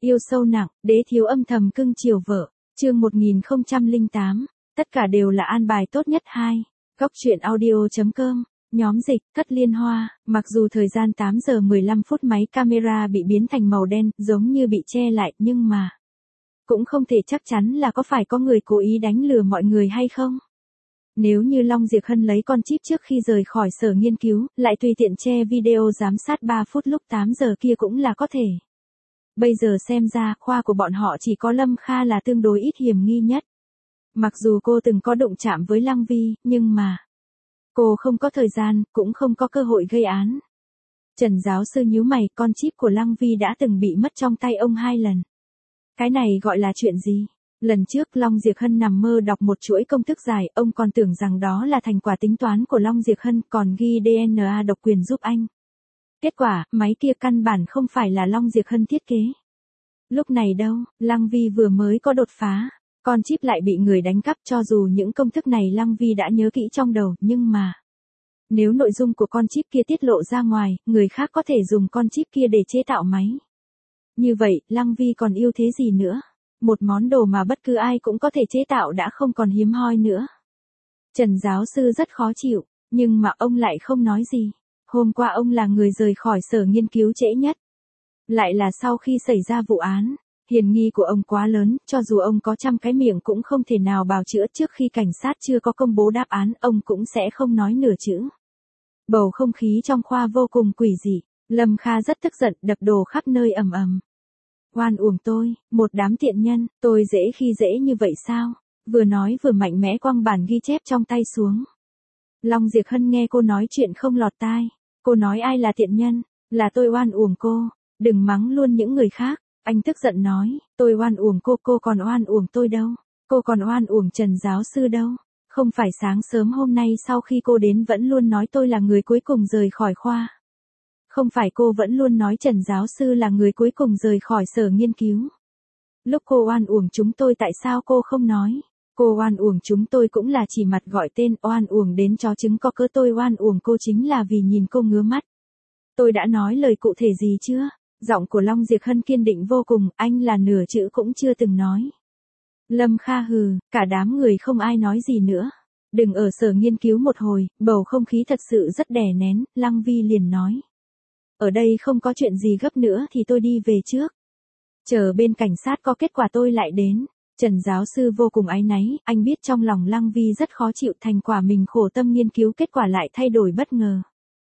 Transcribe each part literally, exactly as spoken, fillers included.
Yêu sâu nặng, đế thiếu âm thầm cưng chiều vợ. Chương một nghìn không trăm lẻ tám. Tất cả đều là an bài tốt nhất hai. Góc truyện audio chấm com. Nhóm dịch, Thất Liên Hoa. Mặc dù thời gian tám giờ mười lăm phút máy camera bị biến thành màu đen, giống như bị che lại, nhưng mà cũng không thể chắc chắn là có phải có người cố ý đánh lừa mọi người hay không. Nếu như Long Diệp Hân lấy con chip trước khi rời khỏi sở nghiên cứu, lại tùy tiện che video giám sát ba phút lúc tám giờ kia cũng là có thể. Bây giờ xem ra, khoa của bọn họ chỉ có Lâm Kha là tương đối ít hiểm nghi nhất. Mặc dù cô từng có đụng chạm với Lăng Vi, nhưng mà cô không có thời gian, cũng không có cơ hội gây án. Trần giáo sư nhíu mày, con chip của Lăng Vi đã từng bị mất trong tay ông hai lần. Cái này gọi là chuyện gì? Lần trước Long Diệp Hân nằm mơ đọc một chuỗi công thức dài, ông còn tưởng rằng đó là thành quả tính toán của Long Diệp Hân, còn ghi đê en a độc quyền giúp anh. Kết quả, máy kia căn bản không phải là Long Diệp Hân thiết kế. Lúc này đâu, Lăng Vi vừa mới có đột phá, con chip lại bị người đánh cắp, cho dù những công thức này Lăng Vi đã nhớ kỹ trong đầu, nhưng mà nếu nội dung của con chip kia tiết lộ ra ngoài, người khác có thể dùng con chip kia để chế tạo máy. Như vậy, Lăng Vi còn yêu thế gì nữa? Một món đồ mà bất cứ ai cũng có thể chế tạo đã không còn hiếm hoi nữa. Trần giáo sư rất khó chịu, nhưng mà ông lại không nói gì. Hôm qua ông là người rời khỏi sở nghiên cứu trễ nhất. Lại là sau khi xảy ra vụ án, hiểm nghi của ông quá lớn, cho dù ông có trăm cái miệng cũng không thể nào bào chữa. Trước khi cảnh sát chưa có công bố đáp án, ông cũng sẽ không nói nửa chữ. Bầu không khí trong khoa vô cùng quỷ dị. Lâm Kha rất tức giận, đập đồ khắp nơi ầm ầm. Oan uổng tôi, một đám tiện nhân, tôi dễ khi dễ như vậy sao? Vừa nói vừa mạnh mẽ quăng bản ghi chép trong tay xuống. Long Diệp Hân nghe cô nói chuyện không lọt tai. Cô nói ai là tiện nhân? Là tôi oan uổng cô. Đừng mắng luôn những người khác. Anh tức giận nói, tôi oan uổng cô, cô còn oan uổng tôi đâu. Cô còn oan uổng Trần giáo sư đâu. Không phải sáng sớm hôm nay sau khi cô đến vẫn luôn nói tôi là người cuối cùng rời khỏi khoa. Không phải cô vẫn luôn nói Trần giáo sư là người cuối cùng rời khỏi sở nghiên cứu. Lúc cô oan uổng chúng tôi tại sao cô không nói? Cô oan uổng chúng tôi cũng là chỉ mặt gọi tên, oan uổng đến chó chứng có cớ. Tôi oan uổng cô chính là vì nhìn cô ngứa mắt. Tôi đã nói lời cụ thể gì chưa? Giọng của Long Diệp Hân kiên định vô cùng, anh là nửa chữ cũng chưa từng nói. Lâm Kha hừ, cả đám người không ai nói gì nữa. Đừng ở sở nghiên cứu một hồi, bầu không khí thật sự rất đè nén. Lăng Vi liền nói. Ở đây không có chuyện gì gấp nữa thì tôi đi về trước. Chờ bên cảnh sát có kết quả tôi lại đến. Trần giáo sư vô cùng áy náy, anh biết trong lòng Lăng Vi rất khó chịu, thành quả mình khổ tâm nghiên cứu kết quả lại thay đổi bất ngờ.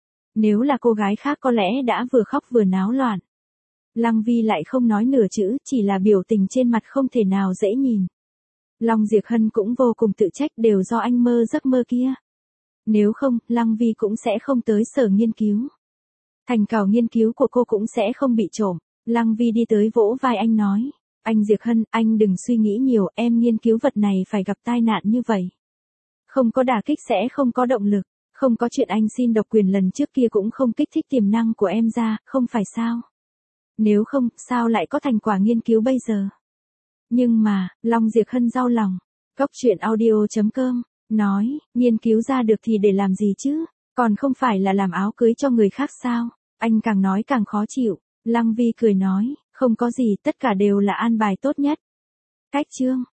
Nếu là cô gái khác có lẽ đã vừa khóc vừa náo loạn. Lăng Vi lại không nói nửa chữ, chỉ là biểu tình trên mặt không thể nào dễ nhìn. Long Diệp Hân cũng vô cùng tự trách, đều do anh mơ giấc mơ kia. Nếu không, Lăng Vi cũng sẽ không tới sở nghiên cứu. Thành quả nghiên cứu của cô cũng sẽ không bị trộm. Lăng Vi đi tới vỗ vai anh nói. Anh Diệp Hân, anh đừng suy nghĩ nhiều, em nghiên cứu vật này phải gặp tai nạn như vậy. Không có đả kích sẽ không có động lực. Không có chuyện anh xin độc quyền lần trước kia cũng không kích thích tiềm năng của em ra, không phải sao? Nếu không, sao lại có thành quả nghiên cứu bây giờ? Nhưng mà, Long Diệp Hân đau lòng. Góc truyện audio chấm com, nói, nghiên cứu ra được thì để làm gì chứ? Còn không phải là làm áo cưới cho người khác sao? Anh càng nói càng khó chịu. Lăng Vi cười nói, không có gì, tất cả đều là an bài tốt nhất. Cách chương.